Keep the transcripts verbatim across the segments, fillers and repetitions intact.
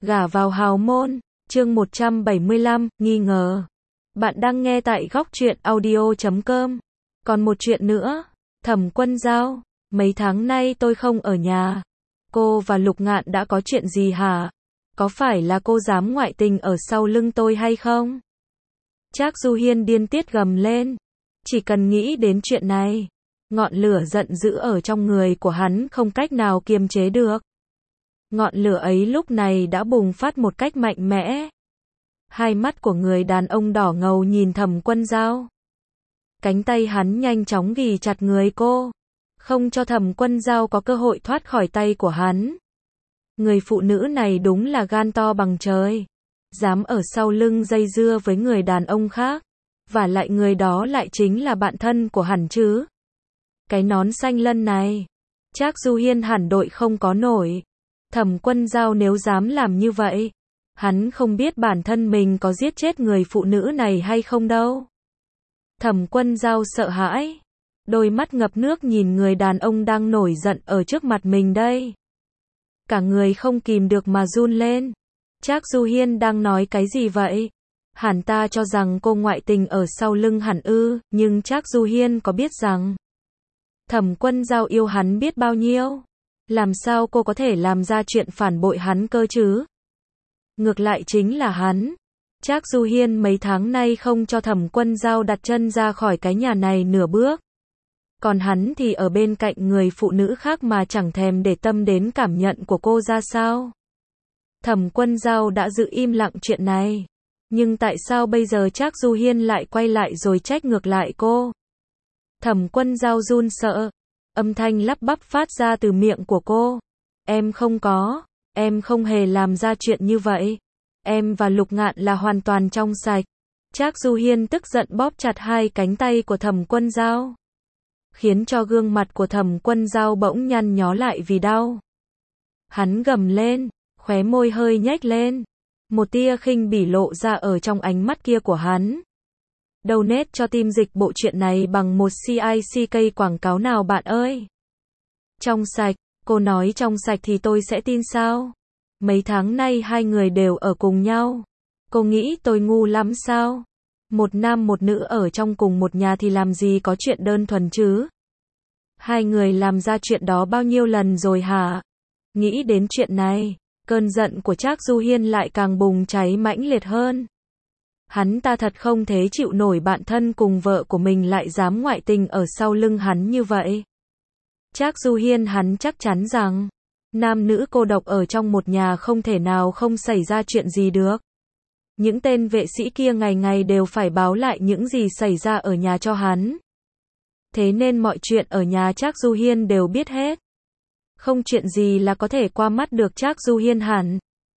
Gả vào hào môn, chương một trăm bảy mươi lăm, nghi ngờ. Bạn đang nghe tại góc truyện audio chấm com. Còn một chuyện nữa, Thẩm Quân Dao, mấy tháng nay tôi không ở nhà. Cô và Lục Ngạn đã có chuyện gì hả? Có phải là cô dám ngoại tình ở sau lưng tôi hay không? Trác Du Hiên điên tiết gầm lên. Chỉ cần nghĩ đến chuyện này, ngọn lửa giận dữ ở trong người của hắn không cách nào kiềm chế được. Ngọn lửa ấy lúc này đã bùng phát một cách mạnh mẽ. Hai mắt của người đàn ông đỏ ngầu nhìn Thẩm Quân Dao. Cánh tay hắn nhanh chóng ghì chặt người cô, không cho Thẩm Quân Dao có cơ hội thoát khỏi tay của hắn. Người phụ nữ này đúng là gan to bằng trời, dám ở sau lưng dây dưa với người đàn ông khác, và lại người đó lại chính là bạn thân của hắn chứ. Cái nón xanh lân này, Trác Du Hiên hẳn đội không có nổi. Thẩm Quân Dao nếu dám làm như vậy, hắn không biết bản thân mình có giết chết người phụ nữ này hay không đâu. Thẩm Quân Dao sợ hãi, đôi mắt ngập nước nhìn người đàn ông đang nổi giận ở trước mặt mình đây. Cả người không kìm được mà run lên. Trác Du Hiên đang nói cái gì vậy? Hẳn ta cho rằng cô ngoại tình ở sau lưng hẳn ư, nhưng Trác Du Hiên có biết rằng Thẩm Quân Dao yêu hắn biết bao nhiêu? Làm sao cô có thể làm ra chuyện phản bội hắn cơ chứ? Ngược lại chính là hắn. Trác Du Hiên mấy tháng nay không cho Thẩm Quân Dao đặt chân ra khỏi cái nhà này nửa bước. Còn hắn thì ở bên cạnh người phụ nữ khác mà chẳng thèm để tâm đến cảm nhận của cô ra sao. Thẩm Quân Dao đã giữ im lặng chuyện này. Nhưng tại sao bây giờ Trác Du Hiên lại quay lại rồi trách ngược lại cô? Thẩm Quân Dao run sợ. Âm thanh lắp bắp phát ra từ miệng của cô. Em không có, em không hề làm ra chuyện như vậy. Em và Lục Ngạn là hoàn toàn trong sạch. Trác Du Hiên tức giận bóp chặt hai cánh tay của Thẩm Quân Dao, khiến cho gương mặt của Thẩm Quân Dao bỗng nhăn nhó lại vì đau. Hắn gầm lên, khóe môi hơi nhếch lên. Một tia khinh bỉ lộ ra ở trong ánh mắt kia của hắn. Donate cho team dịch bộ truyện này bằng một xê i xê ca quảng cáo nào bạn ơi. Trong sạch, cô nói trong sạch thì tôi sẽ tin sao? Mấy tháng nay hai người đều ở cùng nhau. Cô nghĩ tôi ngu lắm sao? Một nam một nữ ở trong cùng một nhà thì làm gì có chuyện đơn thuần chứ? Hai người làm ra chuyện đó bao nhiêu lần rồi hả? Nghĩ đến chuyện này, cơn giận của Trác Du Hiên lại càng bùng cháy mãnh liệt hơn. Hắn ta thật không thể chịu nổi bạn thân cùng vợ của mình lại dám ngoại tình ở sau lưng hắn như vậy. Trác Du Hiên hắn chắc chắn rằng, nam nữ cô độc ở trong một nhà không thể nào không xảy ra chuyện gì được. Những tên vệ sĩ kia ngày ngày đều phải báo lại những gì xảy ra ở nhà cho hắn. Thế nên mọi chuyện ở nhà Trác Du Hiên đều biết hết. Không chuyện gì là có thể qua mắt được Trác Du Hiên hẳn.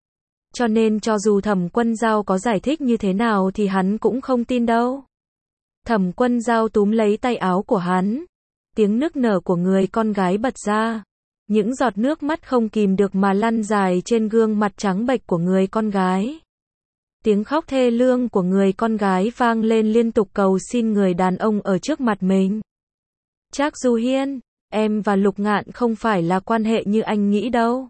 Cho nên cho dù Thẩm Quân Dao có giải thích như thế nào thì hắn cũng không tin đâu. Thẩm Quân Dao túm lấy tay áo của hắn. Tiếng nức nở của người con gái bật ra. Những giọt nước mắt không kìm được mà lăn dài trên gương mặt trắng bệch của người con gái. Tiếng khóc thê lương của người con gái vang lên liên tục cầu xin người đàn ông ở trước mặt mình. Trác Du Hiên, em và Lục Ngạn không phải là quan hệ như anh nghĩ đâu.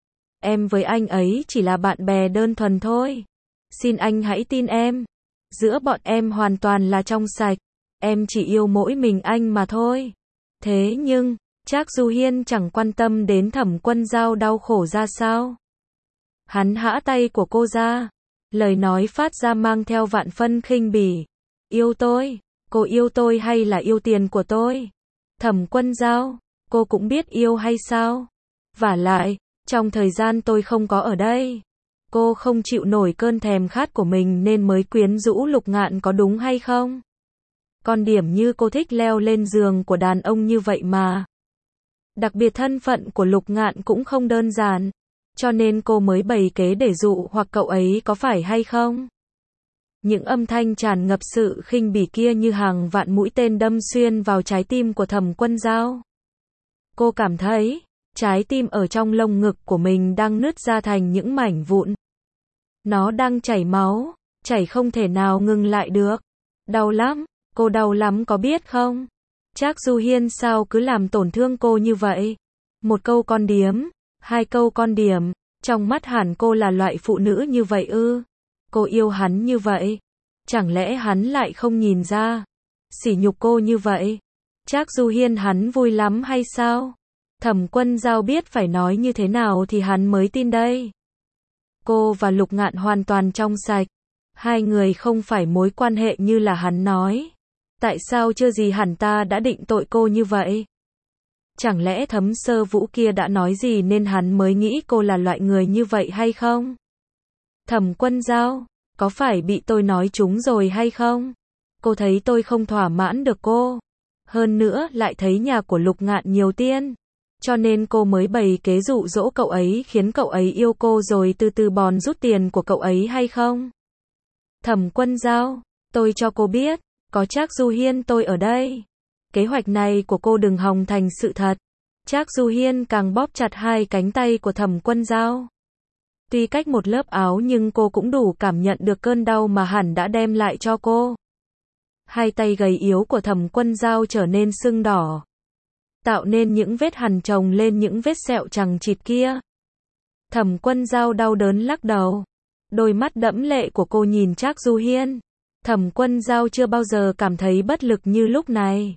Em với anh ấy chỉ là bạn bè đơn thuần thôi. Xin anh hãy tin em. Giữa bọn em hoàn toàn là trong sạch. Em chỉ yêu mỗi mình anh mà thôi. Thế nhưng, Trác Du Hiên chẳng quan tâm đến Thẩm Quân Dao đau khổ ra sao. Hắn hã tay của cô ra. Lời nói phát ra mang theo vạn phân khinh bỉ. Yêu tôi? Cô yêu tôi hay là yêu tiền của tôi? Thẩm Quân Dao, cô cũng biết yêu hay sao? Vả lại, trong thời gian tôi không có ở đây, cô không chịu nổi cơn thèm khát của mình nên mới quyến rũ Lục Ngạn có đúng hay không? Con điểm như cô thích leo lên giường của đàn ông như vậy mà. Đặc biệt thân phận của Lục Ngạn cũng không đơn giản, cho nên cô mới bày kế để dụ hoặc cậu ấy có phải hay không? Những âm thanh tràn ngập sự khinh bỉ kia như hàng vạn mũi tên đâm xuyên vào trái tim của Thẩm Quân Dao. Cô cảm thấy trái tim ở trong lồng ngực của mình đang nứt ra thành những mảnh vụn. Nó đang chảy máu, chảy không thể nào ngừng lại được. Đau lắm, cô đau lắm có biết không? Trác Du Hiên sao cứ làm tổn thương cô như vậy? Một câu con điếm, hai câu con điểm, Trong mắt hắn cô là loại phụ nữ như vậy ư? Cô yêu hắn như vậy? Chẳng lẽ hắn lại không nhìn ra? Sỉ nhục cô như vậy? Trác Du Hiên hắn vui lắm hay sao? Thẩm Quân Dao biết phải nói như thế nào thì hắn mới tin đây. Cô và Lục Ngạn hoàn toàn trong sạch. Hai người không phải mối quan hệ như là hắn nói. Tại sao chưa gì hẳn ta đã định tội cô như vậy? Chẳng lẽ Thấm Sơ Vũ kia đã nói gì nên hắn mới nghĩ cô là loại người như vậy hay không? Thẩm Quân Dao, có phải bị tôi nói trúng rồi hay không? Cô thấy tôi không thỏa mãn được cô. Hơn nữa lại thấy nhà của Lục Ngạn nhiều tiền. Cho nên cô mới bày kế dụ dỗ cậu ấy khiến cậu ấy yêu cô rồi từ từ bòn rút tiền của cậu ấy hay không? Thẩm Quân Dao, tôi cho cô biết, có Trác Du Hiên tôi ở đây. Kế hoạch này của cô đừng hòng thành sự thật. Trác Du Hiên càng bóp chặt hai cánh tay của Thẩm Quân Dao. Tuy cách một lớp áo nhưng cô cũng đủ cảm nhận được cơn đau mà hắn đã đem lại cho cô. Hai tay gầy yếu của Thẩm Quân Dao trở nên sưng đỏ, tạo nên những vết hằn chồng lên những vết sẹo chằng chịt kia. Thẩm Quân Dao đau đớn lắc đầu. Đôi mắt đẫm lệ của cô nhìn Trác Du Hiên. Thẩm Quân Dao chưa bao giờ cảm thấy bất lực như lúc này.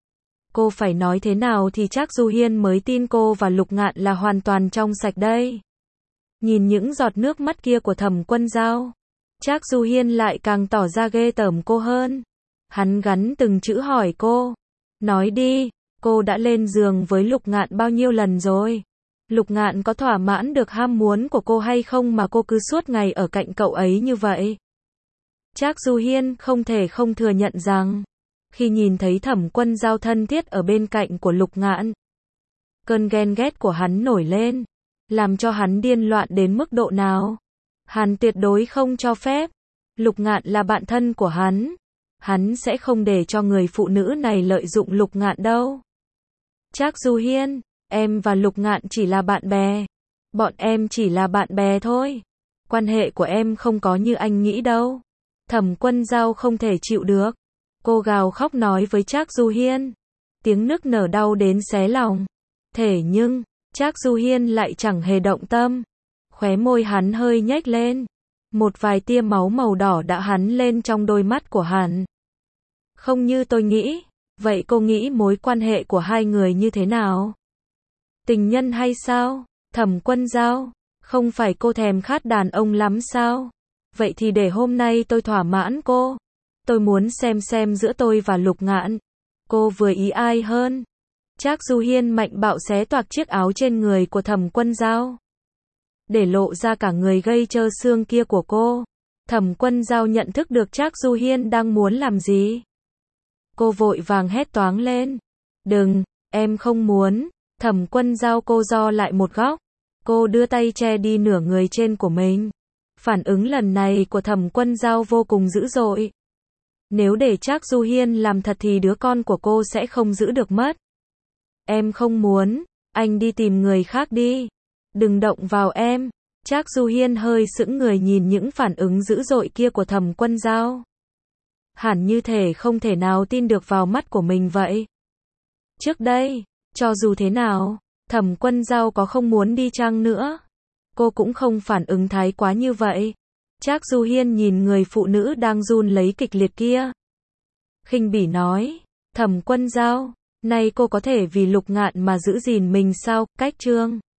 Cô phải nói thế nào thì Trác Du Hiên mới tin cô và Lục Ngạn là hoàn toàn trong sạch đây. Nhìn những giọt nước mắt kia của Thẩm Quân Dao, Trác Du Hiên lại càng tỏ ra ghê tởm cô hơn. Hắn gắn từng chữ hỏi cô. Nói đi, cô đã lên giường với Lục Ngạn bao nhiêu lần rồi? Lục Ngạn có thỏa mãn được ham muốn của cô hay không mà cô cứ suốt ngày ở cạnh cậu ấy như vậy? Trác Du Hiên không thể không thừa nhận rằng, khi nhìn thấy Thẩm Quân Dao thân thiết ở bên cạnh của Lục Ngạn, cơn ghen ghét của hắn nổi lên, làm cho hắn điên loạn đến mức độ nào. Hắn tuyệt đối không cho phép. Lục Ngạn là bạn thân của hắn. Hắn sẽ không để cho người phụ nữ này lợi dụng Lục Ngạn đâu. Trác Du Hiên, em và Lục Ngạn chỉ là bạn bè. Bọn em chỉ là bạn bè thôi. Quan hệ của em không có như anh nghĩ đâu. Thẩm Quân Dao không thể chịu được. Cô gào khóc nói với Trác Du Hiên. Tiếng nức nở đau đến xé lòng. Thế nhưng, Trác Du Hiên lại chẳng hề động tâm. Khóe môi hắn hơi nhếch lên. Một vài tia máu màu đỏ đã hắn lên trong đôi mắt của hắn. Không như tôi nghĩ. Vậy cô nghĩ mối quan hệ của hai người như thế nào? Tình nhân hay sao? Thẩm Quân Dao, không phải cô thèm khát đàn ông lắm sao? Vậy thì để hôm nay tôi thỏa mãn cô. Tôi muốn xem xem giữa tôi và Lục Ngạn, cô vừa ý ai hơn. Trác Du Hiên mạnh bạo xé toạc chiếc áo trên người của Thẩm Quân Dao, để lộ ra cả người gây trơ xương kia của cô. Thẩm Quân Dao nhận thức được Trác Du Hiên đang muốn làm gì. Cô vội vàng hét toáng lên. Đừng, em không muốn. Thẩm Quân Dao cô ro lại một góc. Cô đưa tay che đi nửa người trên của mình. Phản ứng lần này của Thẩm Quân Dao vô cùng dữ dội. Nếu để Trác Du Hiên làm thật thì đứa con của cô sẽ không giữ được mất. Em không muốn, anh đi tìm người khác đi. Đừng động vào em. Trác Du Hiên hơi sững người nhìn những phản ứng dữ dội kia của Thẩm Quân Dao. Hẳn như thể không thể nào tin được vào mắt của mình vậy. Trước đây, cho dù thế nào, Thẩm Quân Dao có không muốn đi chăng nữa, cô cũng không phản ứng thái quá như vậy. Trác Du Hiên nhìn người phụ nữ đang run lấy kịch liệt kia, khinh bỉ nói, Thẩm Quân Dao, nay cô có thể vì Lục Ngạn mà giữ gìn mình sao? Cách chương